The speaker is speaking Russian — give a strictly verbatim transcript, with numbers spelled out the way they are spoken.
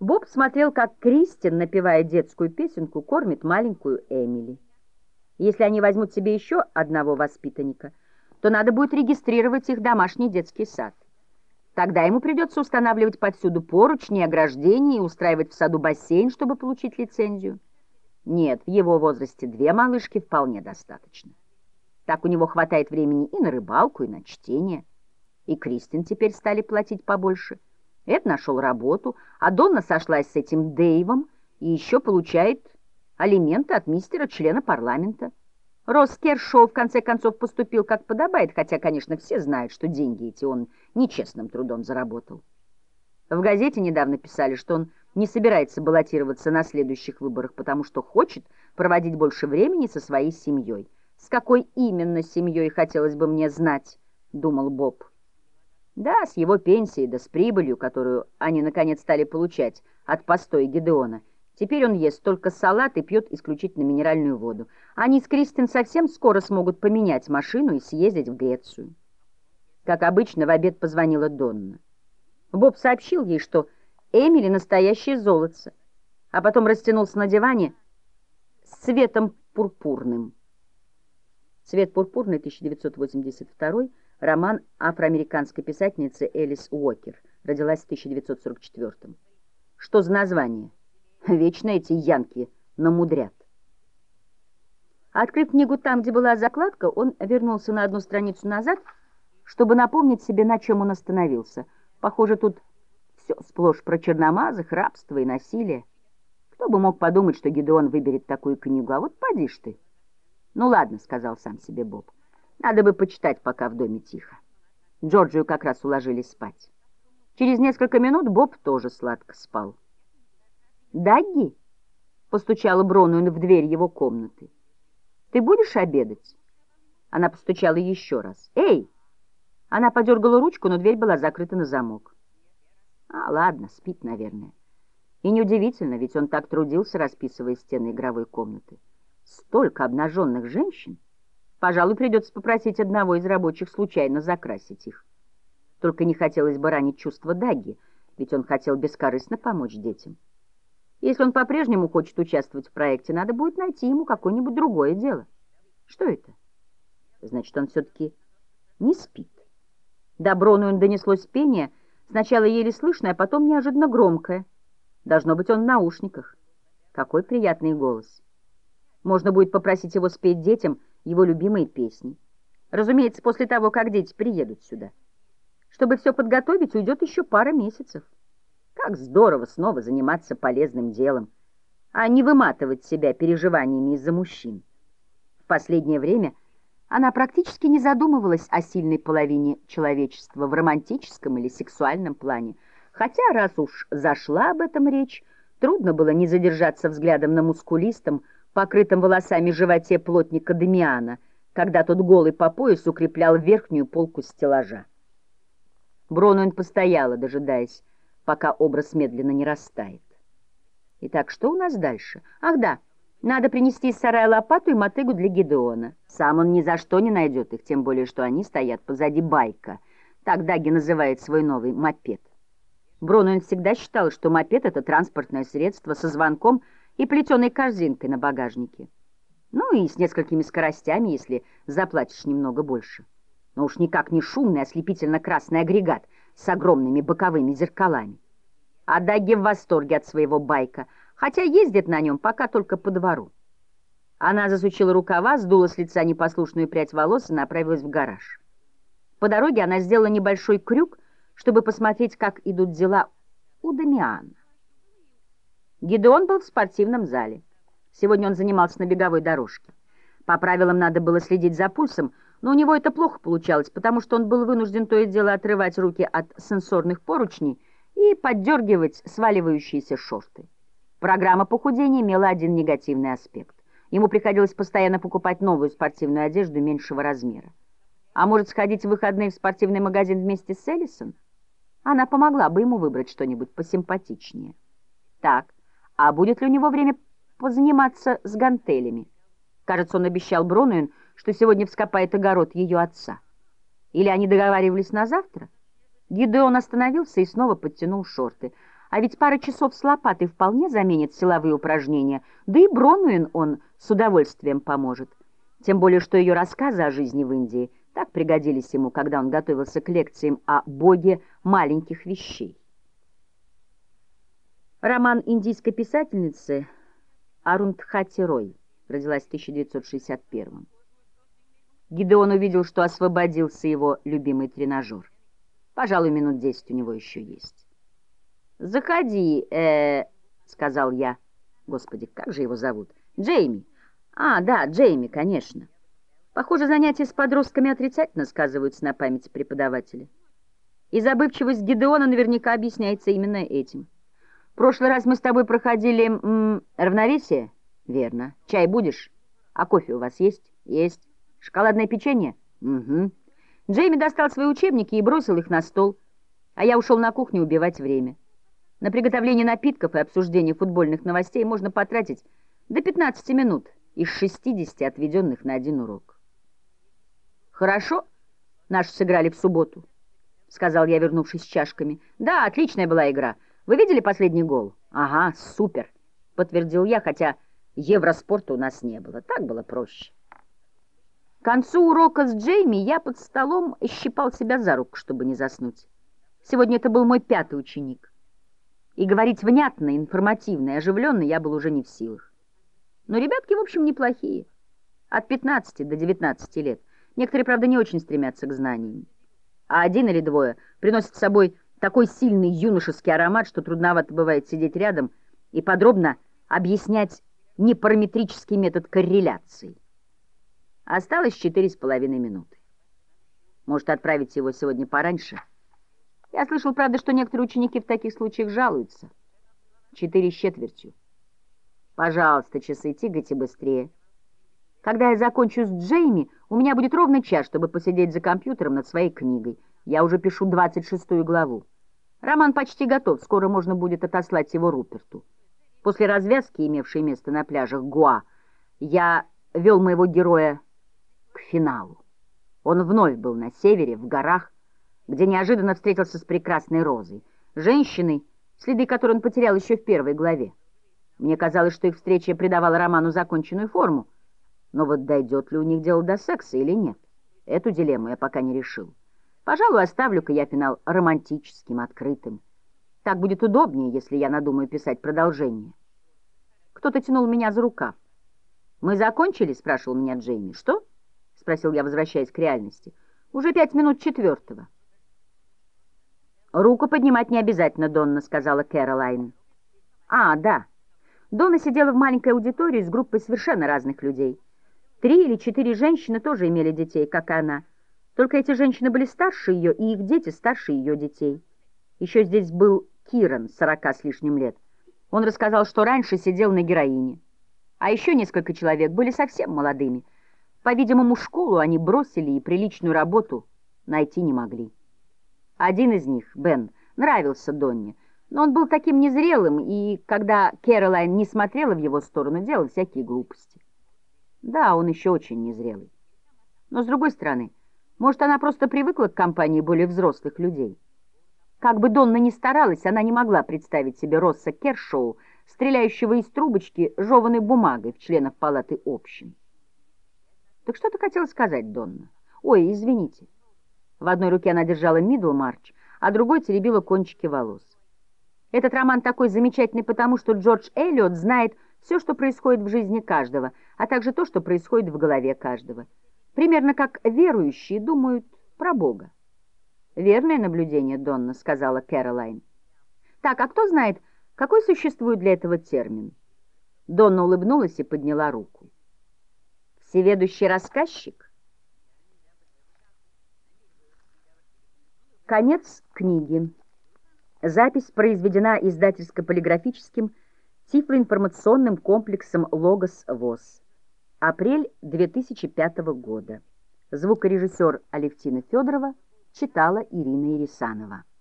Боб смотрел, как Кристин, напевая детскую песенку, кормит маленькую Эмили. Если они возьмут себе еще одного воспитанника, то надо будет регистрировать их домашний детский сад. Тогда ему придется устанавливать повсюду поручни, ограждения и устраивать в саду бассейн, чтобы получить лицензию. Нет, в его возрасте две малышки вполне достаточно. Так у него хватает времени и на рыбалку, и на чтение. И Кристин теперь стали платить побольше. Эд нашел работу, а Донна сошлась с этим Дэйвом и еще получает алименты от мистера-члена парламента. Росс Кершоу в конце концов поступил как подобает, хотя, конечно, все знают, что деньги эти он нечестным трудом заработал. В газете недавно писали, что он не собирается баллотироваться на следующих выборах, потому что хочет проводить больше времени со своей семьей. С какой именно семьей, хотелось бы мне знать, думал Боб. Да, с его пенсией, да с прибылью, которую они наконец стали получать от постоя Гидеона. Теперь он ест только салат и пьет исключительно минеральную воду. Они с Кристин совсем скоро смогут поменять машину и съездить в Грецию. Как обычно, в обед позвонила Донна. Боб сообщил ей, что Эмили настоящее золотце, а потом растянулся на диване с цветом пурпурным. «Цвет пурпурный», тысяча девятьсот восемьдесят второй, роман афроамериканской писательницы Элис Уокер, родилась в тысяча девятьсот сорок четвёртом. Что за название? Вечно эти янки намудрят. Открыв книгу там, где была закладка, он вернулся на одну страницу назад, чтобы напомнить себе, на чем он остановился. Похоже, тут все сплошь про черномазых, рабство и насилие. Кто бы мог подумать, что Гидеон выберет такую книгу, а вот поди ж ты. «Ну ладно», — сказал сам себе Боб, — «надо бы почитать, пока в доме тихо». Джорджию как раз уложили спать. Через несколько минут Боб тоже сладко спал. «Дагги?» — постучала Бронуэн в дверь его комнаты. «Ты будешь обедать?» Она постучала еще раз. «Эй!» Она подергала ручку, но дверь была закрыта на замок. «А, ладно, спит, наверное». И неудивительно, ведь он так трудился, расписывая стены игровой комнаты. Столько обнаженных женщин. Пожалуй, придется попросить одного из рабочих случайно закрасить их. Только не хотелось бы ранить чувства Дагги, ведь он хотел бескорыстно помочь детям. Если он по-прежнему хочет участвовать в проекте, надо будет найти ему какое-нибудь другое дело. Что это? Значит, он все-таки не спит. До Бронуэн донеслось пение, сначала еле слышное, а потом неожиданно громкое. Должно быть, он в наушниках. Какой приятный голос. Можно будет попросить его спеть детям его любимые песни. Разумеется, после того, как дети приедут сюда. Чтобы все подготовить, уйдет еще пара месяцев. Как здорово снова заниматься полезным делом, а не выматывать себя переживаниями из-за мужчин. В последнее время она практически не задумывалась о сильной половине человечества в романтическом или сексуальном плане, хотя, раз уж зашла об этом речь, трудно было не задержаться взглядом на мускулистом, покрытом волосами животе плотника Дамиана, когда тот голый по пояс укреплял верхнюю полку стеллажа. Бронуэн постояла, дожидаясь, пока образ медленно не растает. Итак, что у нас дальше? Ах да, надо принести из сарая лопату и мотыгу для Гидеона. Сам он ни за что не найдет их, тем более, что они стоят позади байка. Так Дагги называет свой новый мопед. Бронуэн всегда считал, что мопед — это транспортное средство со звонком и плетеной корзинкой на багажнике. Ну и с несколькими скоростями, если заплатишь немного больше. Но уж никак не шумный ослепительно-красный агрегат с огромными боковыми зеркалами. А Дагги в восторге от своего байка, хотя ездит на нем пока только по двору. Она засучила рукава, сдула с лица непослушную прядь волос и направилась в гараж. По дороге она сделала небольшой крюк, чтобы посмотреть, как идут дела у Дамиана. Гидеон был в спортивном зале. Сегодня он занимался на беговой дорожке. По правилам надо было следить за пульсом, но у него это плохо получалось, потому что он был вынужден то и дело отрывать руки от сенсорных поручней и поддергивать сваливающиеся шорты. Программа похудения имела один негативный аспект. Ему приходилось постоянно покупать новую спортивную одежду меньшего размера. А может, сходить в выходные в спортивный магазин вместе с Эллисон? Она помогла бы ему выбрать что-нибудь посимпатичнее. Так, а будет ли у него время позаниматься с гантелями? Кажется, он обещал Бронуэн, что сегодня вскопает огород ее отца. Или они договаривались на завтра? Гидеон остановился и снова подтянул шорты. А ведь пара часов с лопатой вполне заменит силовые упражнения, да и Бронуин он с удовольствием поможет. Тем более, что ее рассказы о жизни в Индии так пригодились ему, когда он готовился к лекциям о боге маленьких вещей. Роман индийской писательницы Арундхати Рой родилась в тысяча девятьсот шестьдесят первом. Гидеон увидел, что освободился его любимый тренажер. Пожалуй, минут десять у него еще есть. «Заходи, э, — сказал я. Господи, как же его зовут? Джейми. А, да, Джейми, конечно. Похоже, занятия с подростками отрицательно сказываются на памяти преподавателя. И забывчивость Гидеона наверняка объясняется именно этим. В прошлый раз мы с тобой проходили м, равновесие? Верно. Чай будешь? А кофе у вас есть? Есть. Шоколадное печенье? Угу. Джейми достал свои учебники и бросил их на стол, а я ушел на кухню убивать время. На приготовление напитков и обсуждение футбольных новостей можно потратить до пятнадцати минут из шестидесяти, отведенных на один урок. «Хорошо, наши сыграли в субботу», — сказал я, вернувшись с чашками. «Да, отличная была игра. Вы видели последний гол?» «Ага, супер», — подтвердил я, хотя евроспорта у нас не было. Так было проще. К концу урока с Джейми я под столом щипал себя за руку, чтобы не заснуть. Сегодня это был мой пятый ученик. И говорить внятно, информативно и оживленно я был уже не в силах. Но ребятки, в общем, неплохие. От пятнадцати до девятнадцати лет. Некоторые, правда, не очень стремятся к знаниям. А один или двое приносят с собой такой сильный юношеский аромат, что трудновато бывает сидеть рядом и подробно объяснять непараметрический метод корреляции. Осталось четыре с половиной минуты. Может, отправить его сегодня пораньше? Я слышал, правда, что некоторые ученики в таких случаях жалуются. Четыре с четвертью. Пожалуйста, часы, тягайте быстрее. Когда я закончу с Джейми, у меня будет ровно час, чтобы посидеть за компьютером над своей книгой. Я уже пишу двадцать шестую главу. Роман почти готов, скоро можно будет отослать его Руперту. После развязки, имевшей место на пляжах Гоа, я вел моего героя к финалу. Он вновь был на севере, в горах, где неожиданно встретился с прекрасной Розой, женщиной, следы которой он потерял еще в первой главе. Мне казалось, что их встреча придавала роману законченную форму, но вот дойдет ли у них дело до секса или нет, эту дилемму я пока не решил. Пожалуй, оставлю-ка я финал романтическим, открытым. Так будет удобнее, если я надумаю писать продолжение. Кто-то тянул меня за рукав. «Мы закончили?» — спрашивал меня Джейми. «Что?» — спросил я, возвращаясь к реальности. «Уже пять минут четвертого». «Руку поднимать не обязательно, Донна», — сказала Кэролайн. «А, да». Донна сидела в маленькой аудитории с группой совершенно разных людей. Три или четыре женщины тоже имели детей, как и она. Только эти женщины были старше ее, и их дети старше ее детей. Еще здесь был Киран, сорока с лишним лет. Он рассказал, что раньше сидел на героине. А еще несколько человек были совсем молодыми. По-видимому, школу они бросили и приличную работу найти не могли. Один из них, Бен, нравился Донне, но он был таким незрелым, и, когда Кэролайн не смотрела в его сторону, делал всякие глупости. Да, он еще очень незрелый. Но, с другой стороны, может, она просто привыкла к компании более взрослых людей. Как бы Донна ни старалась, она не могла представить себе Росса Кершоу, стреляющего из трубочки жеваной бумагой в членов палаты общин. Так что ты хотела сказать, Донна? Ой, извините. В одной руке она держала Мидлмарч, а другой теребила кончики волос. Этот роман такой замечательный потому, что Джордж Эллиот знает все, что происходит в жизни каждого, а также то, что происходит в голове каждого. Примерно как верующие думают про Бога. «Верное наблюдение, Донна», — сказала Кэролайн. «Так, а кто знает, какой существует для этого термин?» Донна улыбнулась и подняла руку. «Всеведущий рассказчик?» Конец книги. Запись произведена издательско-полиграфическим тифлоинформационным комплексом «Логос ВОС». Апрель две тысячи пятого года. Звукорежиссер Алевтина Федорова читала Ирина Ирисанова.